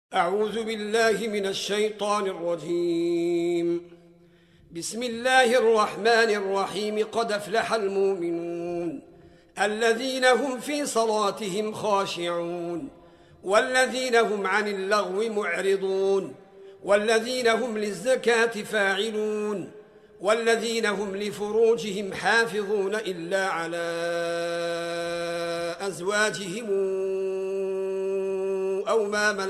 أعوذ بالله من الشيطان الرجيم. بسم الله الرحمن الرحيم. قد أفلح المؤمنون الذين هم في صلاتهم خاشعون والذين هم عن اللغو معرضون والذين هم للزكاة فاعلون والذين هم لفروجهم حافظون إلا على أزواجهم أو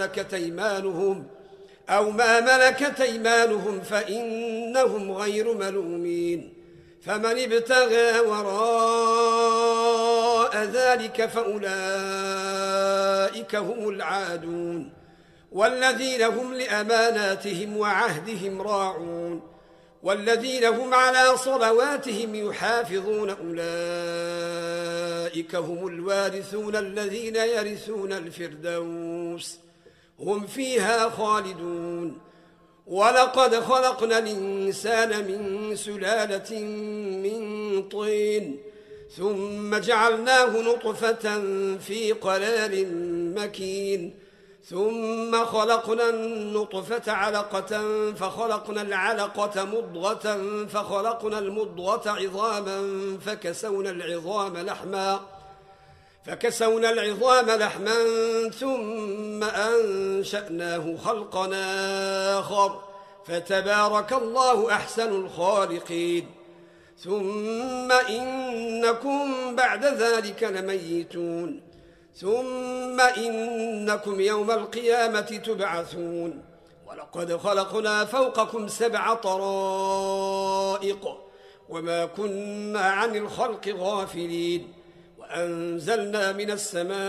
ما ملكت أيمانهم فإنهم غير ملومين. فمن ابتغى وراء ذلك فأولئك هم العادون والذين هم لأماناتهم وعهدهم راعون والذين هم على صلواتهم يحافظون أولئك هم الوارثون الذين يرثون الفردوس هم فيها خالدون. ولقد خلقنا الإنسان من سلالة من طين ثم جعلناه نطفة في قرار مكين ثم خلقنا النطفة علقة فخلقنا العلقة مضغة فخلقنا المضغة عظاما فكسونا العظام لحما ثم أنشأناه خلقا آخر فتبارك الله أحسن الخالقين. ثم إنكم بعد ذلك لميتون ثم إنكم يوم القيامة تبعثون. ولقد خلقنا فوقكم 7 طرائق وما كنا عن الخلق غافلين وأنزلنا من السماء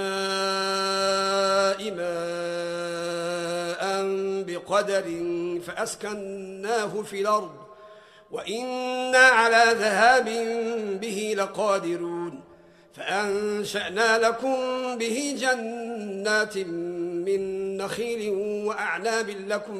ماء بقدر فأسكناه في الأرض وإنا على ذهاب به لقادرون. فأنشأنا لكم به جنات من نخيل وأعناب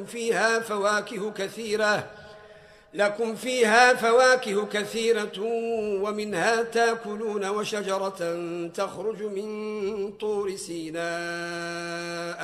لكم فيها فواكه كثيرة ومنها تاكلون وشجرة تخرج من طور سيناء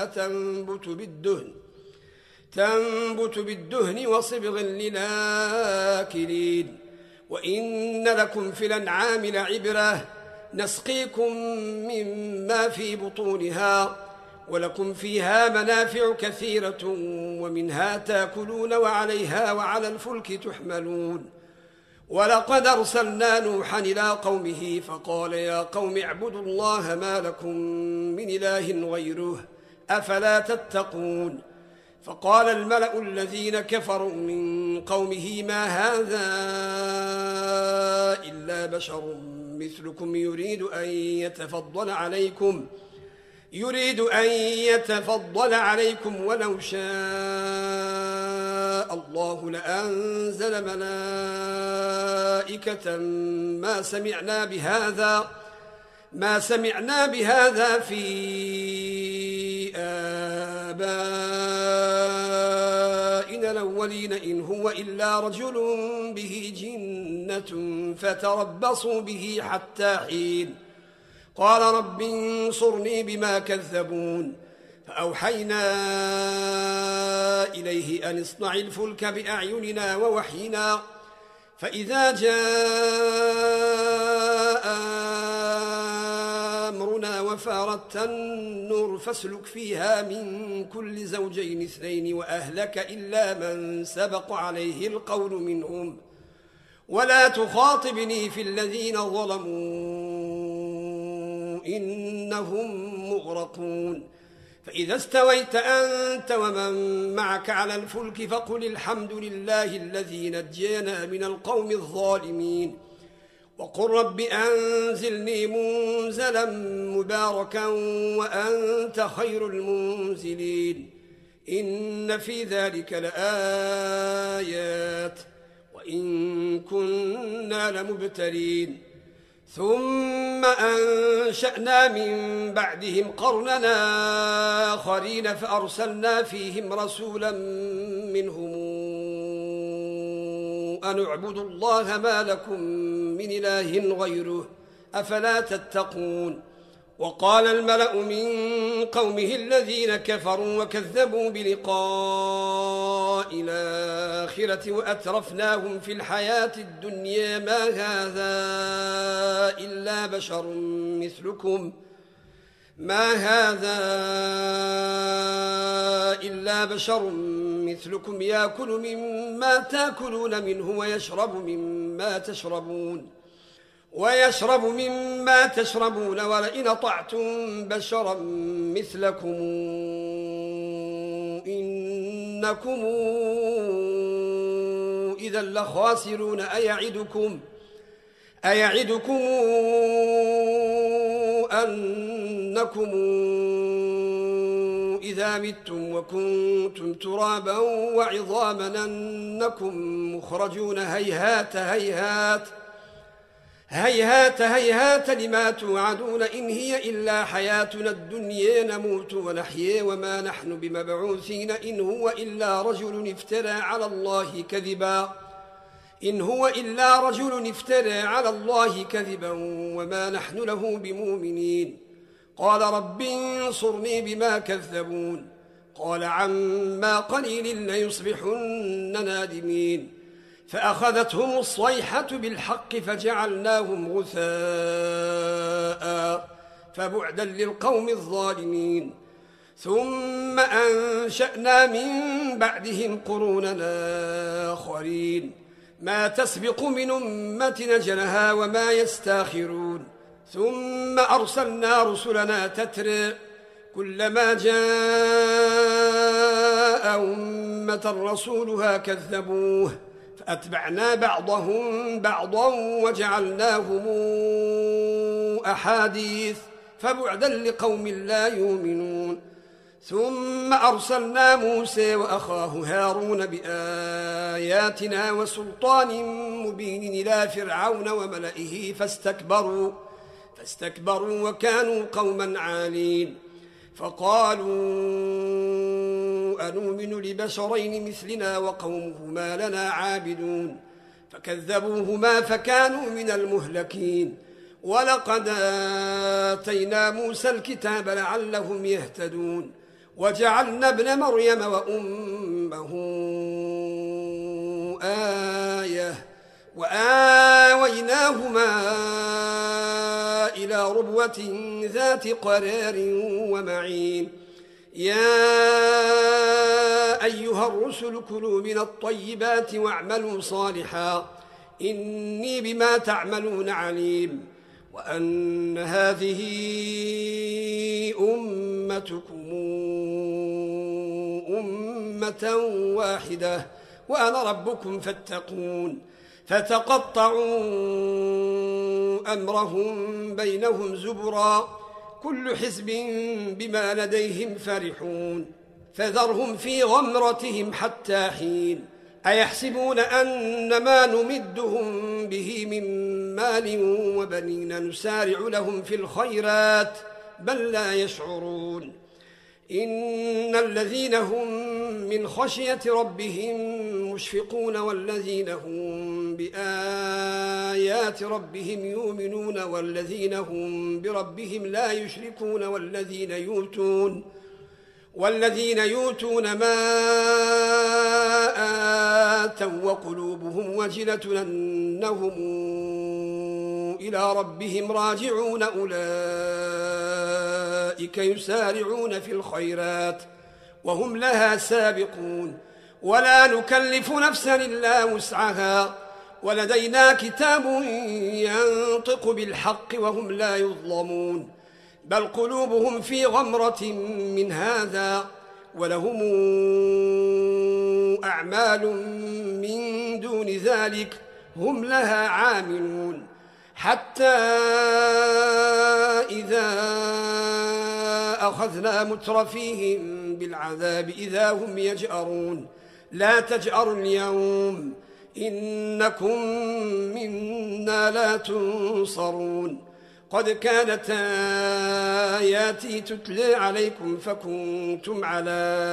تنبت بالدهن وصبغ للآكلين. وإن لكم في الأنعام لعبرة نسقيكم مما في بطونها ولكم فيها منافع كثيرة ومنها تاكلون وعليها وعلى الفلك تحملون. ولقد أرسلنا نوحا إلى قومه فقال يا قوم اعبدوا الله ما لكم من إله غيره أفلا تتقون. فقال الملأ الذين كفروا من قومه ما هذا إلا بشر مثلكم يريد أن يتفضل عليكم ولو شاء الله لأنزل ملائكة ما سمعنا بهذا في آبائنا الأولين إن هو إلا رجل به جنة فتربصوا به حتى حين. قال رب انصرني بما كذبون. فأوحينا إليه أن اصنع الفلك بأعيننا ووحينا فإذا جاء أمرنا وفارت النور فاسلك فيها من كل زوجين 2 وأهلك إلا من سبق عليه القول منهم ولا تخاطبني في الذين ظلموا إنهم مغرقون. فإذا استويت أنت ومن معك على الفلك فقل الحمد لله الذي نجينا من القوم الظالمين وقل رب أنزلني منزلا مباركا وأنت خير المنزلين. إن في ذلك لآيات وإن كنا لمبتلين. ثم أنشأنا من بعدهم قرننا آخرين فأرسلنا فيهم رسولا منهم أن اعبدوا الله ما لكم من إله غيره أفلا تتقون. وقال الملأ من قومه الذين كفروا وكذبوا بلقاء الآخرة وأترفناهم في الحياة الدنيا ما هذا إلا بشر مثلكم يأكل مما تأكلون منه ويشرب مما تشربون ولئن أطعتم بشرا مثلكم إنكم إذا لخاسرون أيعدكم أنكم إذا متم وكنتم ترابا وعظاما أنكم مخرجون هيهات لما توعدون إن هي إلا حياتنا الدنيا نموت ونحيا وما نحن بمبعوثين إن هو إلا رجل افترى على الله كذبا وما نحن له بمؤمنين قال رب انصرني بما كذبون قال عما قليل ليصبحن نادمين فأخذتهم الصيحة بالحق فجعلناهم غثاء فبعدا للقوم الظالمين ثم أنشأنا من بعدهم قرونا آخرين ما تسبق من أمة أجلها وما يستاخرون ثم أرسلنا رسلنا تترى كلما جاء أمة رسولها كذبوه فأتبعنا بعضهم بعضا وجعلناهم أحاديث فبعدا لقوم لا يؤمنون ثم أرسلنا موسى وأخاه هارون بآياتنا وسلطان مبين إلى فرعون وملئه فاستكبروا وكانوا قوما عالين فقالوا أنؤمن لبشرين مثلنا وقومهما لنا عابدون فكذبوهما فكانوا من المهلكين ولقد آتينا موسى الكتاب لعلهم يهتدون وجعلنا ابن مريم وأمه آية وآويناهما إلى ربوة ذات قرار ومعين يا أيها الرسل كلوا من الطيبات واعملوا صالحا إني بما تعملون عليم وأن هذه أمتكم أمة واحدة وأنا ربكم فاتقون فتقطعوا أمرهم بينهم زبرا كل حزب بما لديهم فرحون فذرهم في غمرتهم حتى حين أيحسبون أن ما نمدهم به من مال وبنين نسارع لهم في الخيرات بل لا يشعرون إن الذين هم من خشية ربهم مشفقون والذين هم بآيات ربهم يؤمنون والذين هم بربهم لا يشركون والذين يؤتون ما آتوا وقلوبهم وجلة أنهم إلى ربهم راجعون أولئك يسارعون في الخيرات وهم لها سابقون ولا نكلف نفسا إلا وسعها ولدينا كتاب ينطق بالحق وهم لا يظلمون بل قلوبهم في غمرة من هذا ولهم أعمال من دون ذلك هم لها عاملون حتى إذا أخذنا مترفيهم بالعذاب إذا هم يجأرون لا تجأروا اليوم إنكم منا لا تنصرون قد كانت آياتي تتلى عليكم فكنتم على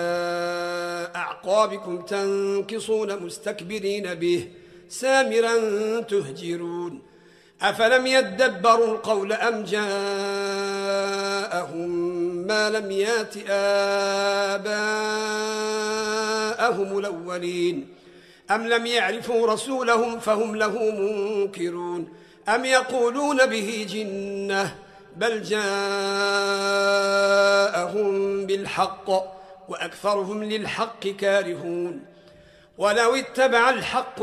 أعقابكم تنكصون مستكبرين به سامرا تهجرون أفلم يدبروا القول أم جاءهم جاءهم ما لم يات آباءهم الأولين أم لم يعرفوا رسولهم فهم له منكرون أم يقولون به جنة بل جاءهم بالحق وأكثرهم للحق كارهون ولو اتبع الحق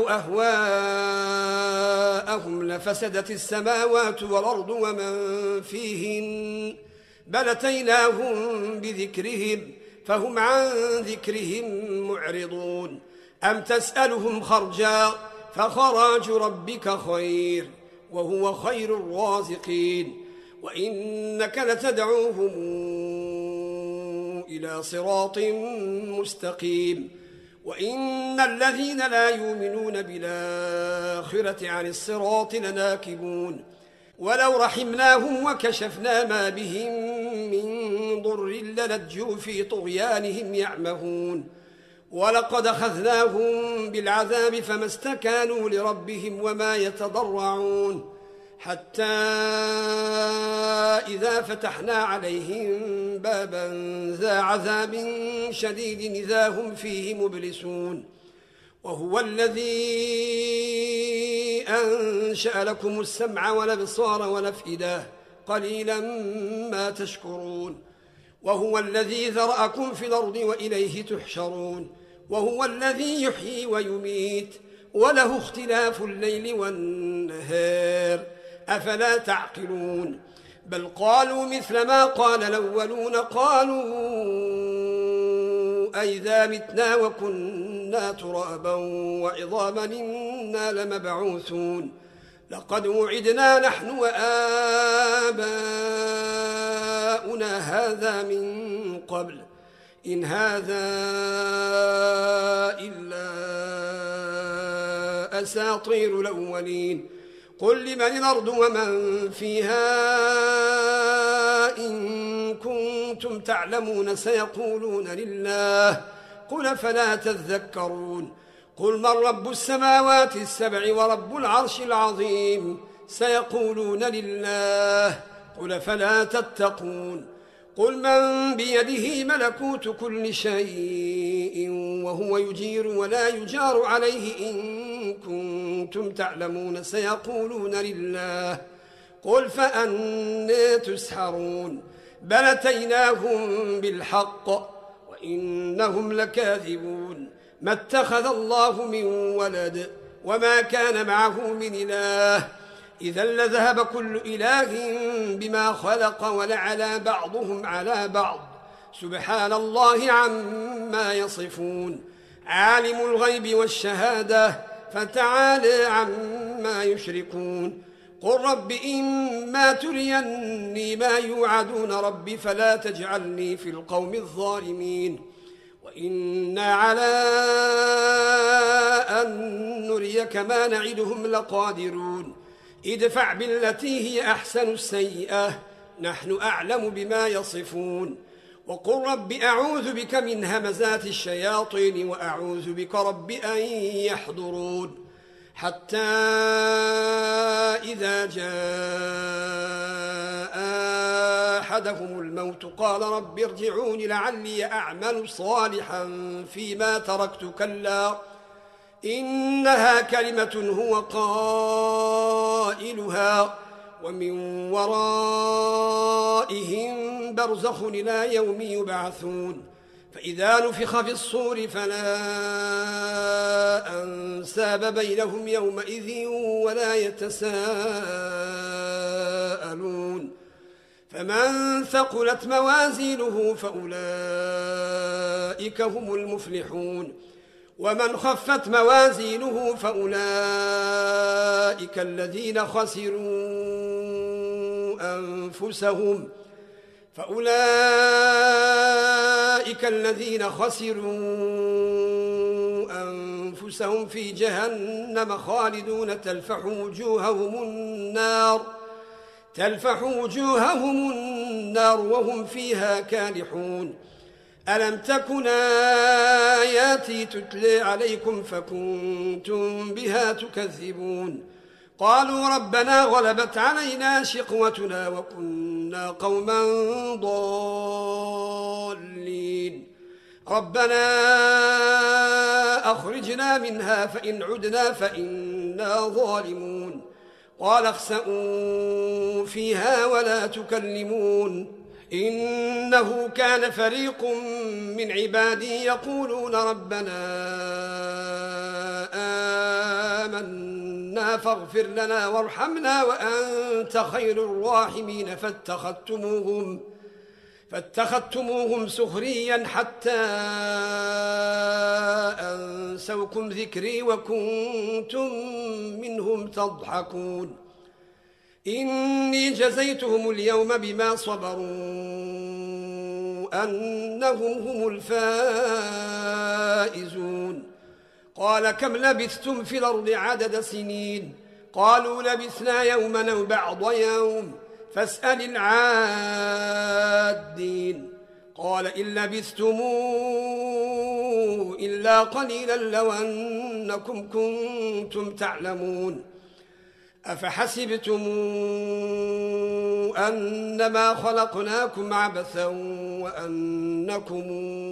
أهواءهم لفسدت السماوات والأرض ومن فيهن بل أتيناهم بذكرهم فهم عن ذكرهم معرضون أم تسألهم خرجا فخراج ربك خير وهو خير الرازقين وإنك لتدعوهم إلى صراط مستقيم وإن الذين لا يؤمنون بالآخرة عن الصراط لناكبون ولو رحمناهم وكشفنا ما بهم من ضر للجوا في طغيانهم يعمهون ولقد أخذناهم بالعذاب فما استكانوا لربهم وما يتضرعون حتى إذا فتحنا عليهم بابا ذا عذاب شديد إذا هم فيه مبلسون وهو الذي أنشأ لكم السمع والأبصار والأفئدة قليلا ما تشكرون وهو الذي ذرأكم في الأرض وإليه تحشرون وهو الذي يحيي ويميت وله اختلاف الليل والنهار أفلا تعقلون بل قالوا مثل ما قال الأولون قالوا أئذا متنا وكنا ترابا وعظاما إنا لمبعوثون لقد وعدنا نحن وآباؤنا هذا من قبل إن هذا إلا أساطير الأولين قل لمن الأرض ومن فيها إن كنتم تعلمون سيقولون لله قل فلا تذكرون قل من رب السماوات السبع ورب العرش العظيم سيقولون لله قل فلا تتقون قل من بيده ملكوت كل شيء وهو يجير ولا يجار عليه إن كنتم تعلمون سيقولون لله قل فأنى تسحرون بل أتيناهم بالحق وإنهم لكاذبون ما اتخذ الله من ولد وما كان معه من إله إذا لذهب كل إله بما خلق ولعلى بعضهم على بعض سبحان الله عما يصفون عالم الغيب والشهادة فتعالى عما يشركون قل رب إما تريني ما يوعدون رب فلا تجعلني في القوم الظالمين وإنا على أن نريك ما نعدهم لقادرون ادفع بالتي هي أحسن السيئة نحن أعلم بما يصفون وقل رب أعوذ بك من همزات الشياطين وأعوذ بك رب أن يحضرون حتى إذا جاء أحدهم الموت قال رب ارجعون لعلي أعمل صالحا فيما تركت كلا إنها كلمة هو قائلها ومن ورائهم برزخ إلى يوم يبعثون فإذا نفخ في الصور فلا أنساب بينهم يومئذ ولا يتساءلون فمن ثقلت موازينه فأولئك هم المفلحون ومن خفت موازينه فأولئك الذين خسروا أنفسهم في جهنم خالدون تلفح وجوههم النار وهم فيها كالحون ألم تكن آياتي تتلى عليكم فكنتم بها تكذبون قالوا ربنا غلبت علينا شقوتنا وكنا قوما ضالين ربنا أخرجنا منها فإن عدنا فإنا ظالمون قال اخسئوا فيها ولا تكلمون إنه كان فريق من عبادي يقولون ربنا آمنا فاغفر لنا وارحمنا وأنت خير الراحمين فاتخذتموهم سخريا حتى أنسوكم ذكري وكنتم منهم تضحكون إني جزيتهم اليوم بما صبروا أنهم هم الفائزون قال كم لبثتم في الأرض عدد سنين قالوا لبثنا يوما أو بعض يوم فاسأل العادين قال إن لبثتم إلا قليلا لو أنكم كنتم تعلمون أفحسبتم أنما خلقناكم عبثا وأنكم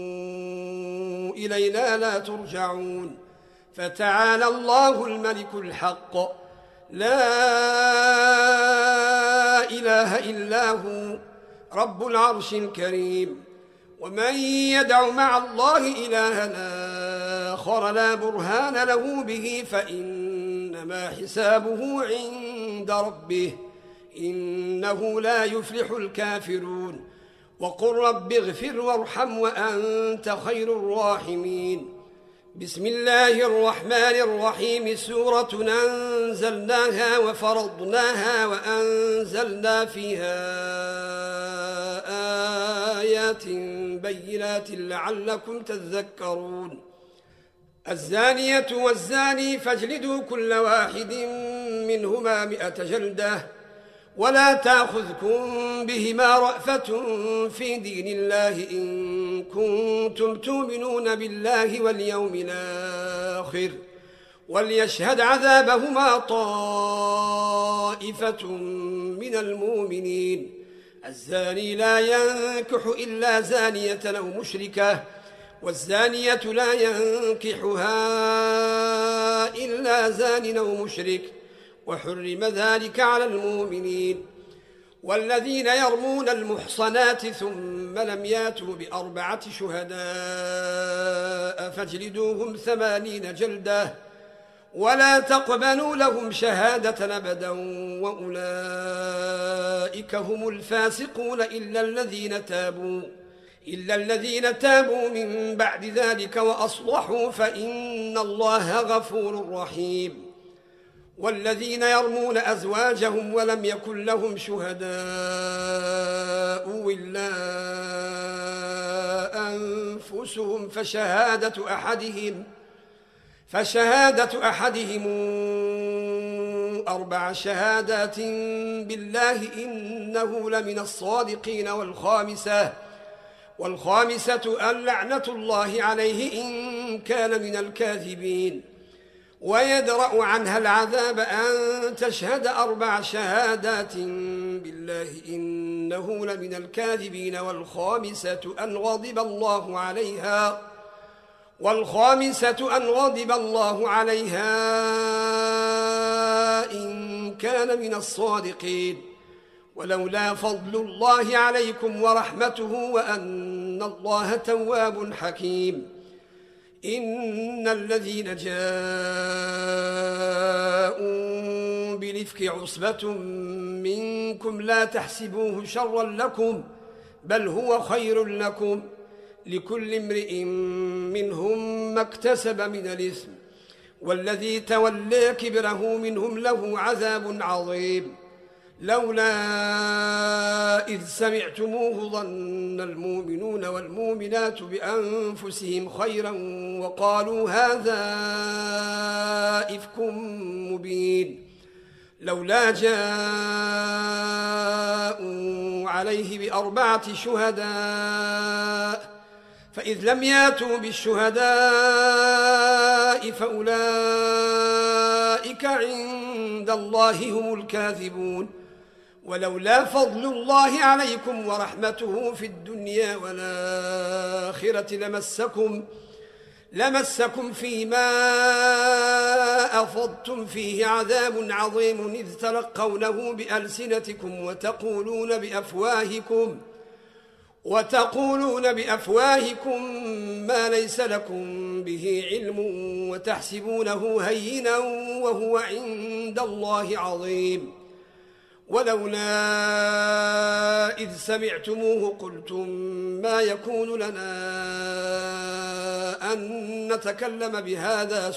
إلينا لا ترجعون فتعالى الله الملك الحق لا إله إلا هو رب العرش الكريم ومن يدع مع الله إلها آخر لا برهان له به فإنما حسابه عند ربه إنه لا يفلح الكافرون وقل رب اغفر وارحم وأنت خير الراحمين بسم الله الرحمن الرحيم سورة أنزلناها وفرضناها وأنزلنا فيها آيات بينات لعلكم تذكرون الزانية والزاني فاجلدوا كل واحد منهما 100 جلدة ولا تأخذكم بهما رأفة في دين الله إن كنتم تؤمنون بالله واليوم الآخر وليشهد عذابهما طائفة من المؤمنين الزاني لا ينكح إلا زانية أو مشركة والزانية لا ينكحها إلا زان أو مشرك وحرم ذلك على المؤمنين والذين يرمون المحصنات ثم لم ياتوا ب4 شهداء فاجلدوهم 80 جلدة ولا تقبلوا لهم شهادة أبدا وأولئك هم الفاسقون إلا الذين تابوا من بعد ذلك وأصلحوا فإن الله غفور رحيم والذين يرمون أزواجهم ولم يكن لهم شهداء إلا أنفسهم فشهادة أحدهم 4 شهادات بالله إنه لمن الصادقين والخامسة أن لعنة الله عليه إن كان من الكاذبين ويدرأ عنها العذاب أن تشهد 4 شهادات بالله إنه لمن الكاذبين والخامسة أن غضب الله عليها إن كان من الصادقين ولولا فضل الله عليكم ورحمته وأن الله تواب حكيم إن الذين جاءوا بالإفك عصبة منكم لا تحسبوه شرا لكم بل هو خير لكم لكل امرئ منهم ما اكتسب من الإثم والذي تولى كبره منهم له عذاب عظيم لولا إذ سمعتموه ظن المؤمنون والمؤمنات بأنفسهم خيرا وقالوا هذا إفك مبين لولا جاءوا عليه ب4 شهداء فإذ لم ياتوا بالشهداء فأولئك أولئك عند الله هم الكاذبون ولولا فضل الله عليكم ورحمته في الدنيا والآخرة لمسكم فيما أفضتم فيه عذاب عظيم إذ تلقونه بألسنتكم وتقولون بأفواهكم ما ليس لكم به علم وتحسبونه هينا وهو عند الله عظيم ولولا إذ سمعتموه قلتم ما يكون لنا أن نتكلم بهذا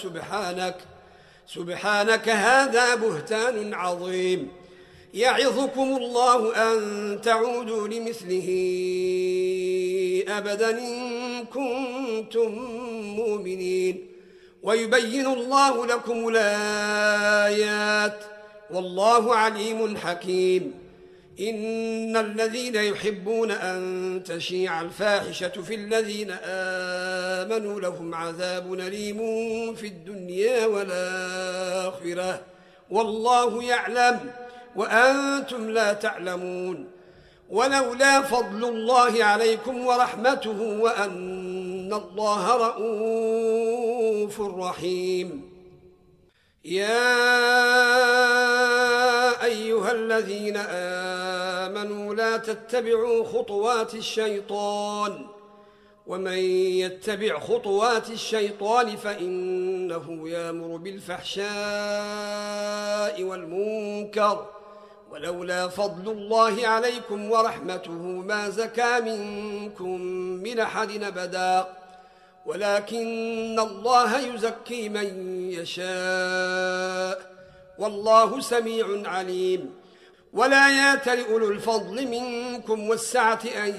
سبحانك هذا بهتان عظيم يعظكم الله أن تعودوا لمثله أبدا إن كنتم مؤمنين ويبين الله لكم الآيات والله عليم حكيم إن الذين يحبون أن تشيع الفاحشة في الذين آمنوا لهم عذاب أليم في الدنيا والآخرة والله يعلم وأنتم لا تعلمون ولولا فضل الله عليكم ورحمته وأن الله رؤوف رحيم يا أيها الذين آمنوا لا تتبعوا خطوات الشيطان ومن يتبع خطوات الشيطان فإنه يأمر بالفحشاء والمنكر ولولا فضل الله عليكم ورحمته ما زكى منكم من أحد أبدا ولكن الله يزكي من يشاء والله سميع عليم ولا يأتل أولو الفضل منكم والسعة أن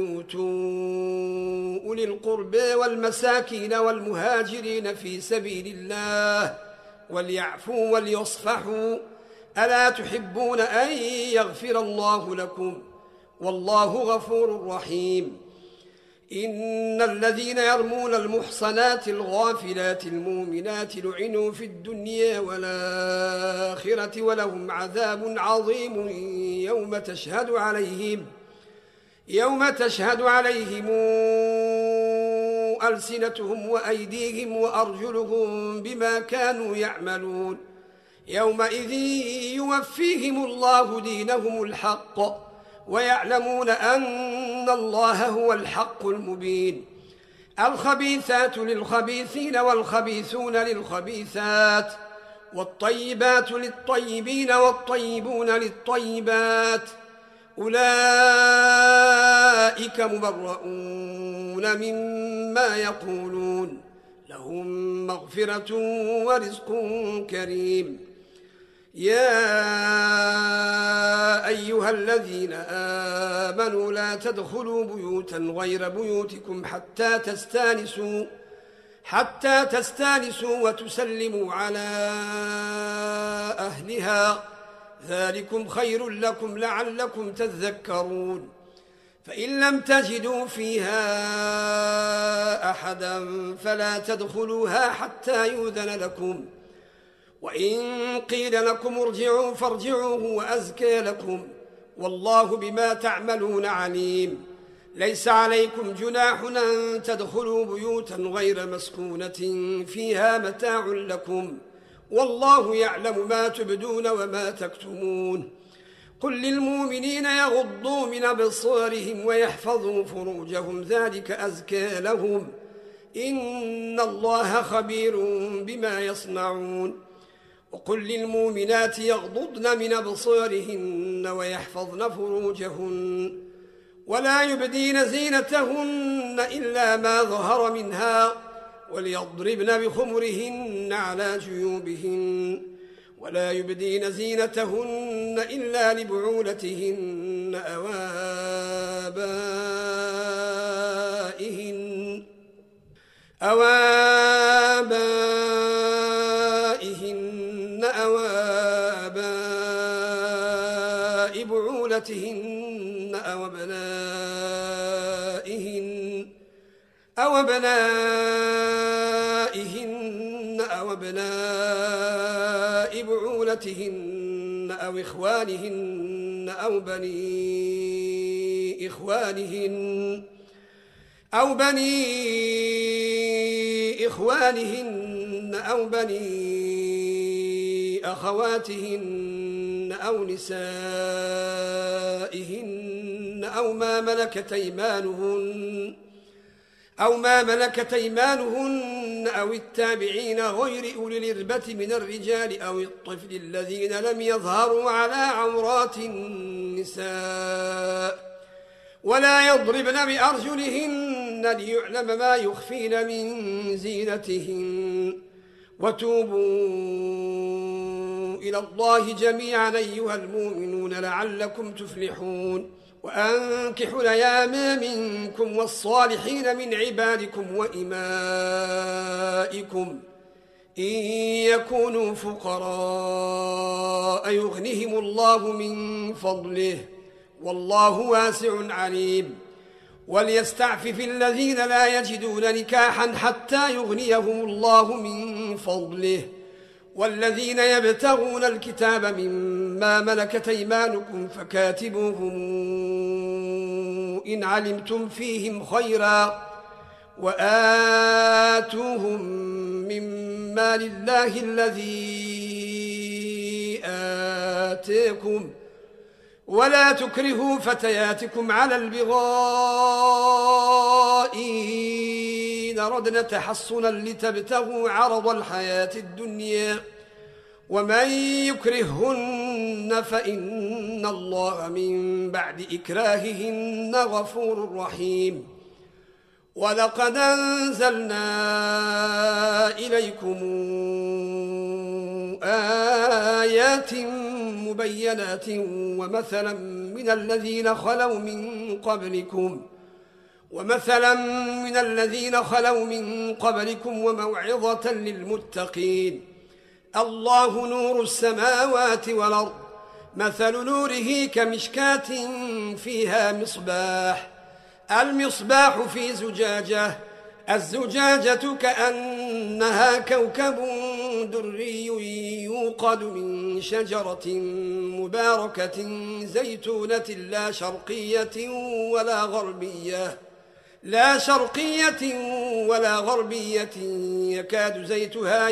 يؤتوا أولي القربى والمساكين والمهاجرين في سبيل الله وليعفوا وليصفحوا ألا تحبون أن يغفر الله لكم والله غفور رحيم إن الذين يرمون المحصنات الغافلات المؤمنات لعنوا في الدنيا والآخرة ولهم عذاب عظيم يوم تشهد عليهم ألسنتهم وأيديهم وأرجلهم بما كانوا يعملون يومئذ يوفيهم الله دينهم الحق ويعلمون أن الله هو الحق المبين الخبيثات للخبيثين والخبيثون للخبيثات والطيبات للطيبين والطيبون للطيبات أولئك مبرؤون مما يقولون لهم مغفرة ورزق كريم يا أيها الذين آمنوا لا تدخلوا بيوتا غير بيوتكم حتى تستانسوا وتسلموا على أهلها ذلكم خير لكم لعلكم تذكرون فإن لم تجدوا فيها أحدا فلا تدخلوها حتى يؤذن لكم وإن قيل لكم ارجعوا فارجعوا هو أزكى لكم والله بما تعملون عليم ليس عليكم جناح أن تدخلوا بيوتا غير مسكونة فيها متاع لكم والله يعلم ما تبدون وما تكتمون قل للمؤمنين يغضوا من أبصارهم ويحفظوا فروجهم ذلك أزكى لهم إن الله خبير بما يصنعون وقل للمؤمنات يغضضن من أبصارهن ويحفظن فروجهن ولا يبدين زينتهن إلا ما ظهر منها وليضربن بخمرهن على جيوبهن ولا يبدين زينتهن إلا لبعولتهن أو آبائهن أو آباء بعولتهن أو أبنائهن أو أبناء لبعولتهن أو إخوانهن أو بني إخوانهن أو بني أخواتهن أو نسائهن أو ما ملكت أيمانهن أو التابعين غير أولي الإربة من الرجال أو الطفل الذين لم يظهروا على عورات النساء ولا يضربن بأرجلهن ليعلم ما يخفين من زينتهن وتوبوا إلى الله جميعا أيها المؤمنون لعلكم تفلحون وأنكحوا الأيام منكم والصالحين من عبادكم وإمائكم إن يكونوا فقراء يغنهم الله من فضله والله واسع عليم وليستعفف الذين لا يجدون نكاحا حتى يغنيهم الله من فضله والذين يبتغون الكتاب مما ملكت أيمانكم فكاتبوهم إن علمتم فيهم خيرا وآتوهم مما لله الذي آتاكم ولا تكرهوا فتياتكم على البغاء إن أردنا تحصنا لتبتغوا عرض الحياة الدنيا ومن يكرههن فإن الله من بعد إكراههن غفور رحيم ولقد أنزلنا إليكم آيات مبينات ومثلا من الذين خلوا من قبلكم وموعظة للمتقين الله نور السماوات والأرض مثل نوره كمشكاة فيها المصباح في زجاجة الزجاجة كأنها كوكب دري يوقد من شجرة مباركة زيتونة لا شرقية ولا غربية يكاد زيتها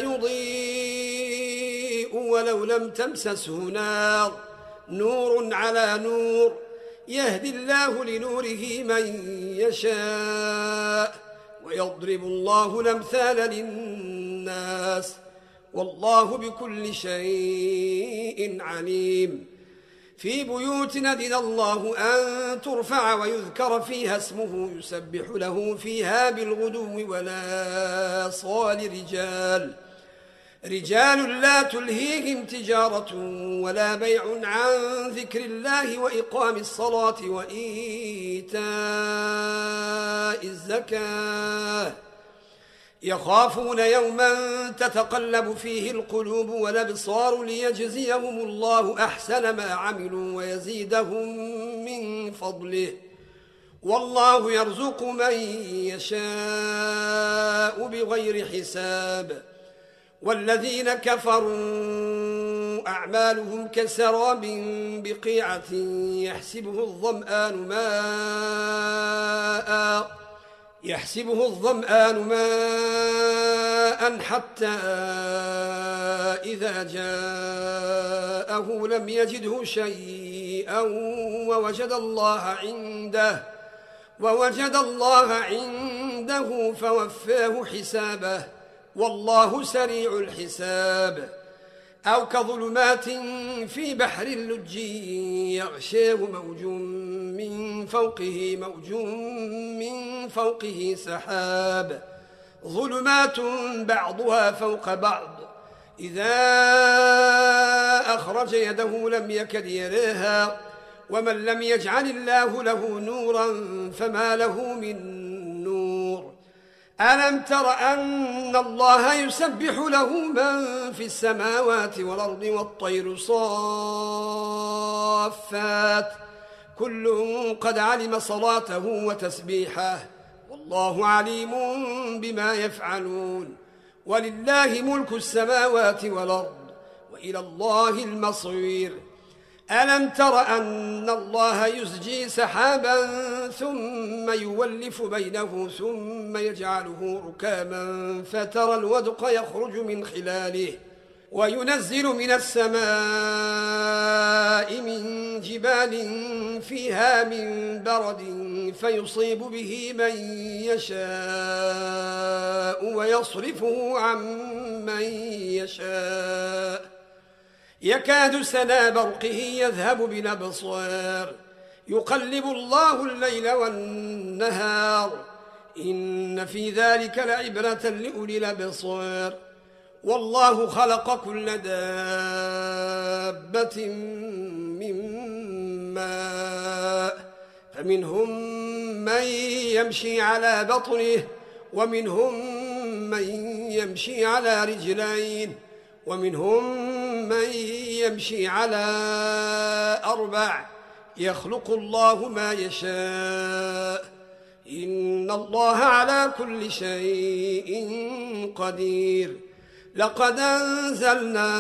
يضيء ولو لم تمسسه نار نور على نور يهدي الله لنوره من يشاء ويضرب الله الأمثال للناس والله بكل شيء عليم في بيوت أذن الله أن ترفع ويذكر فيها اسمه يسبح له فيها بالغدو ولا صال رجال لا تلهيهم تجارة ولا بيع عن ذكر الله وإقام الصلاة وإيتاء الزكاة يخافون يوما تتقلب فيه القلوب والأبصار ليجزيهم الله أحسن ما عملوا ويزيدهم من فضله والله يرزق من يشاء بغير حساب والذين كفروا أعمالهم كسراب بقيعة يحسبه الظمآن ماء حتى إذا جاءه لم يجده شيئا ووجد الله عنده فوفاه حسابه والله سريع الحساب أو كظلمات في بحر اللج يغشاه موج من فوقه سحاب ظلمات بعضها فوق بعض إذا أخرج يده لم يكد يراها ومن لم يجعل الله له نورا فما له من نور ألم تر أن الله يسبح له من في السماوات والأرض والطير صافات كل قد علم صلاته وتسبيحه والله عليم بما يفعلون ولله ملك السماوات والأرض وإلى الله المصير. ألم تر أن الله يزجي سحابا ثم يولف بينه ثم يجعله ركاما فترى الودق يخرج من خلاله وينزل من السماء من جبال فيها من برد فيصيب به من يشاء ويصرفه عن من يشاء يكاد سنا برقه يذهب بالأبصار يقلب الله الليل والنهار إن في ذلك لعبرة لأولي الأبصار. والله خلق كل دابة من ماء فمنهم من يمشي على بطنه ومنهم من يمشي على رجلين ومنهم من يمشي على 4 يخلق الله ما يشاء إن الله على كل شيء قدير. لقد أنزلنا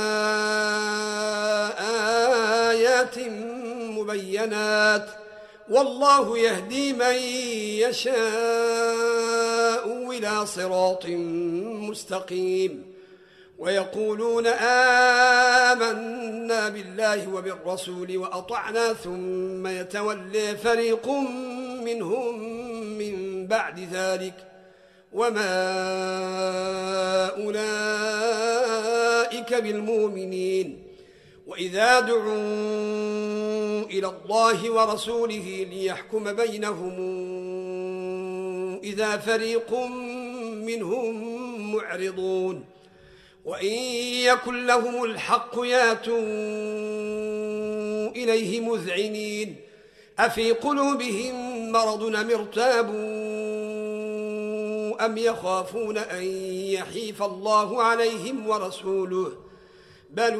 آيات مبينات والله يهدي من يشاء إلى صراط مستقيم. ويقولون آمنا بالله وبالرسول وأطعنا ثم يتولى فريق منهم من بعد ذلك وما أولئك بالمؤمنين. وإذا دعوا إلى الله ورسوله ليحكم بينهم إذا فريق منهم معرضون وإن يكن لهم الحق ياتوا إليه مذعنين أفي قلوبهم مرض أم ارتابوا أم يخافون أن يحيف الله عليهم ورسوله بل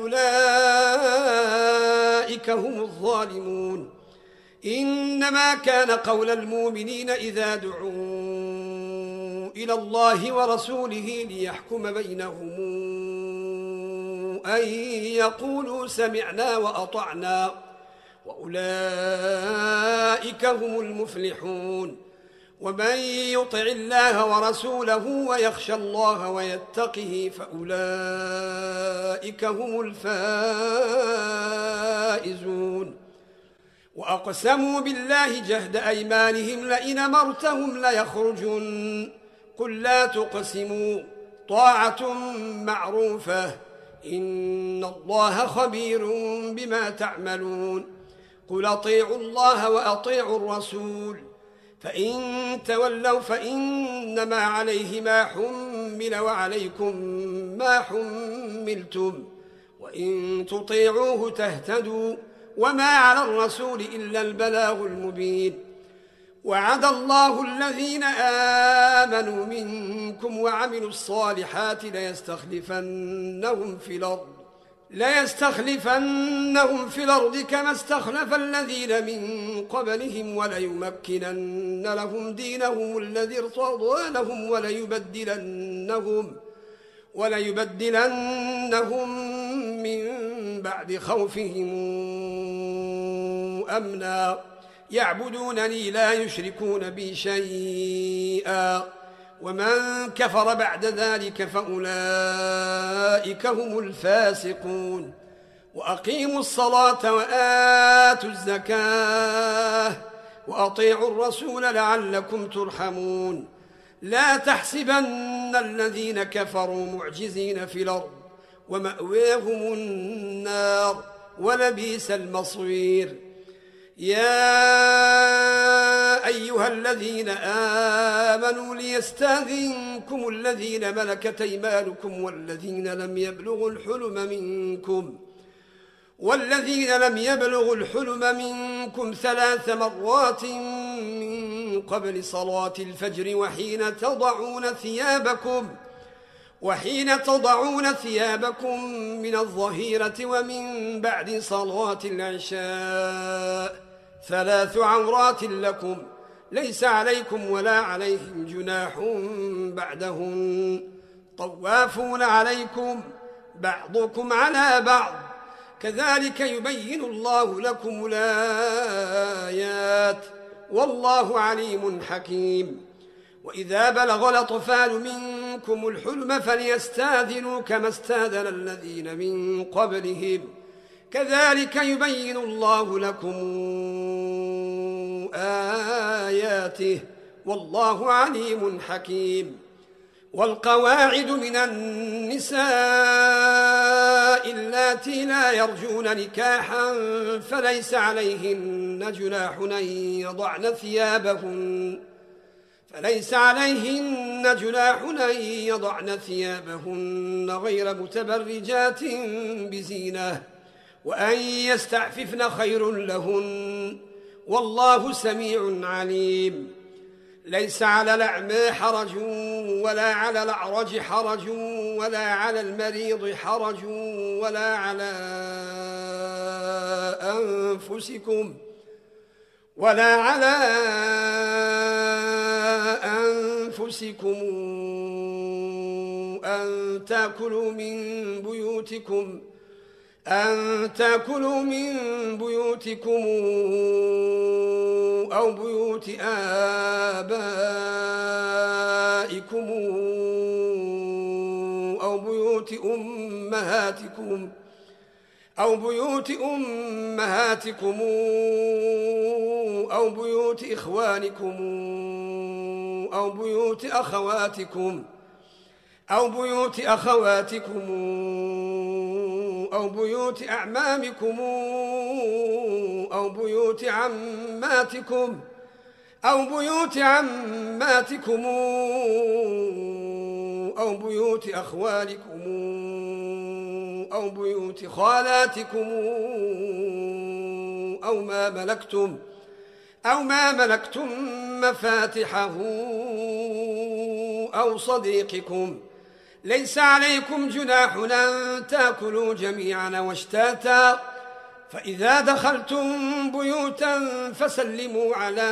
أولئك هم الظالمون. إنما كان قول المؤمنين إذا دعوا إلى الله ورسوله ليحكم بينهم أن يقولوا سمعنا وأطعنا وأولئك هم المفلحون. ومن يطع الله ورسوله ويخشى الله ويتقه فأولئك هم الفائزون. وأقسموا بالله جهد أيمانهم لئن أمرتهم ليخرجن قل لا تقسموا طاعة معروفة إن الله خبير بما تعملون. قل أطيعوا الله وأطيعوا الرسول فإن تولوا فإنما عليه ما حمل وعليكم ما حملتم وإن تطيعوه تهتدوا وما على الرسول إلا البلاغ المبين. وعد الله الذين آمنوا منكم وعملوا الصالحات ليستخلفنهم في الأرض كما استخلف الذين من قبلهم وليمكنن لهم دينهم الذي ارتضى لهم وليبدلنهم من بعد خوفهم أمنا يعبدونني لا يشركون بي شيئا ومن كفر بعد ذلك فأولئك هم الفاسقون. وأقيموا الصلاة وآتوا الزكاة وأطيعوا الرسول لعلكم ترحمون. لا تحسبن الذين كفروا معجزين في الأرض ومأواهم النار ولبئس المصير. يا أيها الذين آمنوا ليستأذنكم الذين ملكت أيمانكم والذين لم يبلغوا الحلم منكم 3 مرات من قبل صلاة الفجر وحين تضعون ثيابكم من الظهيرة ومن بعد صلاة العشاء 3 عورات لكم ليس عليكم ولا عليهم جناح بعدهن طوافون عليكم بعضكم على بعض كذلك يبين الله لكم الآيات والله عليم حكيم وإذا بلغ الأطفال منكم الحلم فليستاذنوا كما استاذن الذين من قبلهم كذلك يبين الله لكم آياته والله عليم حكيم والقواعد من النساء اللاتي لا يرجون نكاحا فليس عليهن جناح أن يضعن ثيابهن غير متبرجات بزينة وأن يستعففن خير لهن والله سميع عليم ليس على الأعمى حرج ولا على الأعرج حرج ولا على المريض حرج ولا على أنفسكم أن تأكلوا من بيوتكم أو بيوت آبائكم أو بيوت أمهاتكم أو بيوت إخوانكم أو بيوت أخواتكم أو بيوت أعمامكم أو بيوت عماتكم أو بيوت أخوالكم أو بيوت خالاتكم أو ما ملكتم مفاتحه أو صديقكم ليس عليكم جناح أن تأكلوا جميعا واشتاتا فإذا دخلتم بيوتا فسلموا على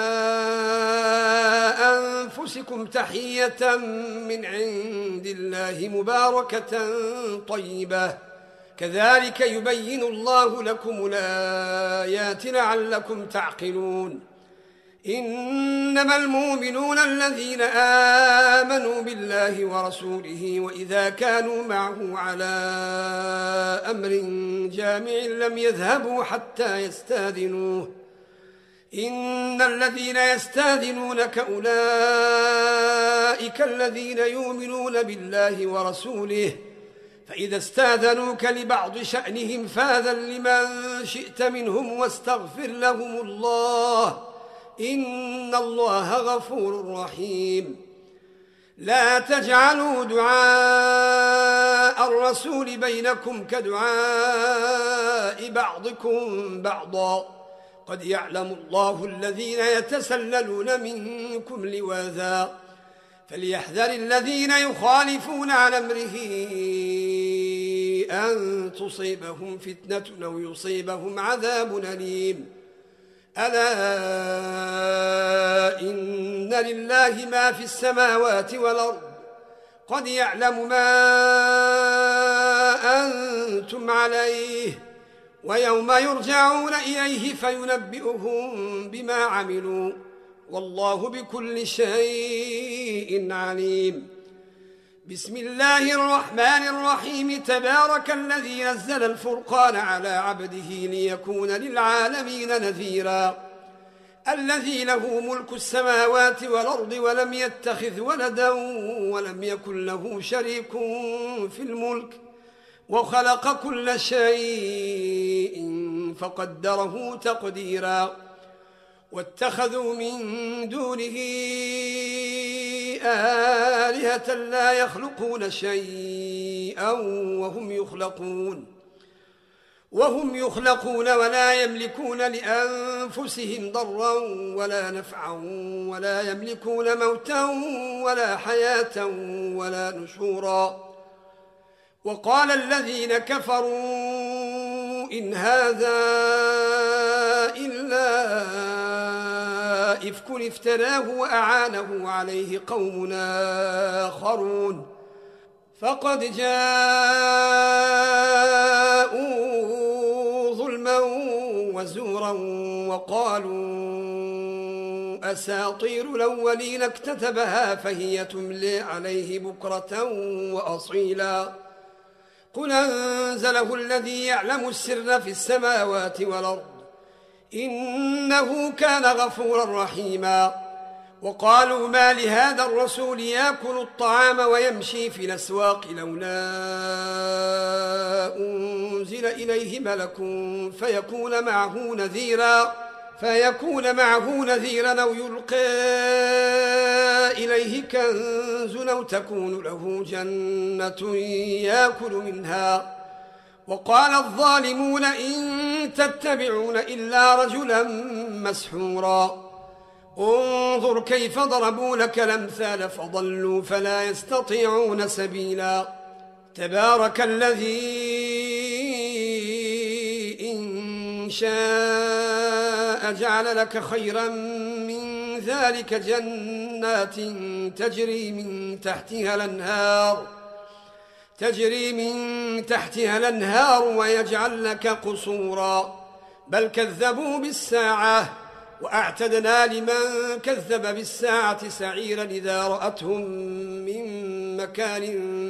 أنفسكم تحية من عند الله مباركة طيبة كذلك يبين الله لكم الآيات لعلكم تعقلون إنما المؤمنون الذين آمنوا بالله ورسوله وإذا كانوا معه على أمر جامع لم يذهبوا حتى يستاذنوه إن الذين يستاذنونك أولئك الذين يؤمنون بالله ورسوله فإذا استاذنوك لبعض شأنهم فاذن لمن شئت منهم واستغفر لهم الله إن الله غفور رحيم لا تجعلوا دعاء الرسول بينكم كدعاء بعضكم بعضا قد يعلم الله الذين يتسللون منكم لواذا فليحذر الذين يخالفون عن أمره أن تصيبهم فتنة أو يصيبهم عذاب أليم ألا إن لله ما في السماوات والأرض قد يعلم ما أنتم عليه ويوم يرجعون إليه فينبئهم بما عملوا والله بكل شيء عليم بسم الله الرحمن الرحيم تبارك الذي نزل الفرقان على عبده ليكون للعالمين نذيرا الذي له ملك السماوات والأرض ولم يتخذ ولدا ولم يكن له شريك في الملك وخلق كل شيء فقدره تقديرا واتخذوا من دونه آلهة لا يخلقون شيئا وهم يخلقون ولا يملكون لأنفسهم ضرا ولا نفعا ولا يملكون موتا ولا حياة ولا نشورا وقال الذين كفروا إن هذا إلا إفك افتراه وأعانه عليه قوم آخرون فقد جاءوا ظلما وزورا وقالوا أساطير الأولين اكتتبها فهي تملي عليه بكرة وأصيلا قل أنزله الذي يعلم السر في السماوات والأرض إنه كان غفورا رحيما وقالوا ما لهذا الرسول يأكل الطعام ويمشي في الأسواق لولا أنزل إليه ملك فيكون معه نذيرا أو يلقى إليه كنز أو تكون له جنة يأكل منها وقال الظالمون إن تتبعون إلا رجلا مسحورا انظر كيف ضربوا لك الأمثال فضلوا فلا يستطيعون سبيلا تبارك الذي إن شاء جعل لك خيرا من ذلك جنات تجري من تحتها الأنهار ويجعل لك قصورا بل كذبوا بالساعة وأعتدنا لمن كذب بالساعة سعيرا إذا رأتهم من مكان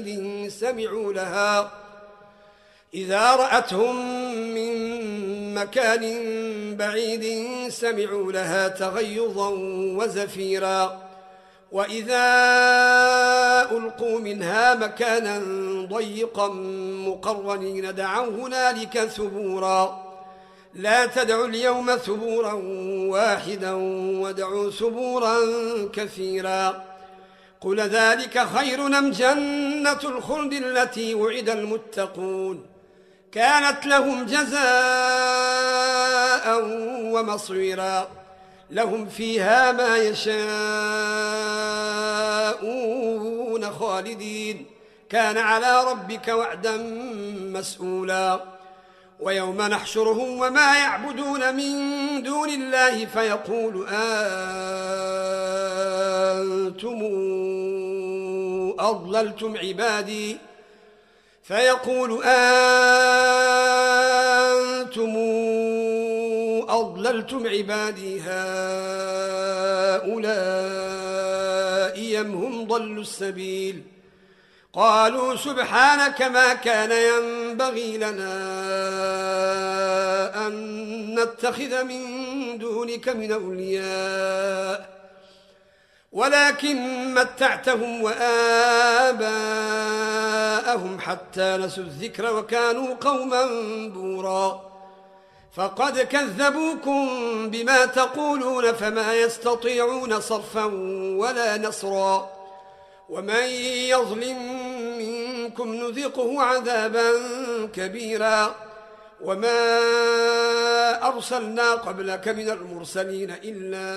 بعيد سمعوا لها تغيظا وزفيرا وإذا ألقوا منها مكانا ضيقا مقرنين دعوا هنالك ثبورا لا تدعوا اليوم ثبورا واحدا وادعوا ثبورا كثيرا قل ذلك خير أم جنة الخلد التي وعد المتقون كانت لهم جزاء ومصيرا لهم فيها ما يشاءون خالدين كان على ربك وعدا مسؤولا ويوم نحشرهم وما يعبدون من دون الله فيقول أنتم أضللتم عبادي هؤلاء أم هم ضلوا السبيل قالوا سبحانك ما كان ينبغي لنا أن نتخذ من دونك من أولياء ولكن متعتهم وآباءهم حتى نسوا الذكر وكانوا قوما بورا فقد كذبوكم بما تقولون فما يستطيعون صرفا ولا نصرا ومن يظلم منكم نذقه عذابا كبيرا وما أرسلنا قبلك من المرسلين إلا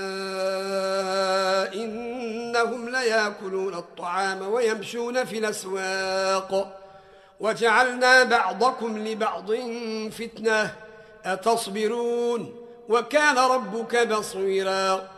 إنهم ليأكلون الطعام ويمشون في الأسواق وجعلنا بعضكم لبعض فتنة أتصبرون وكان ربك بصيرا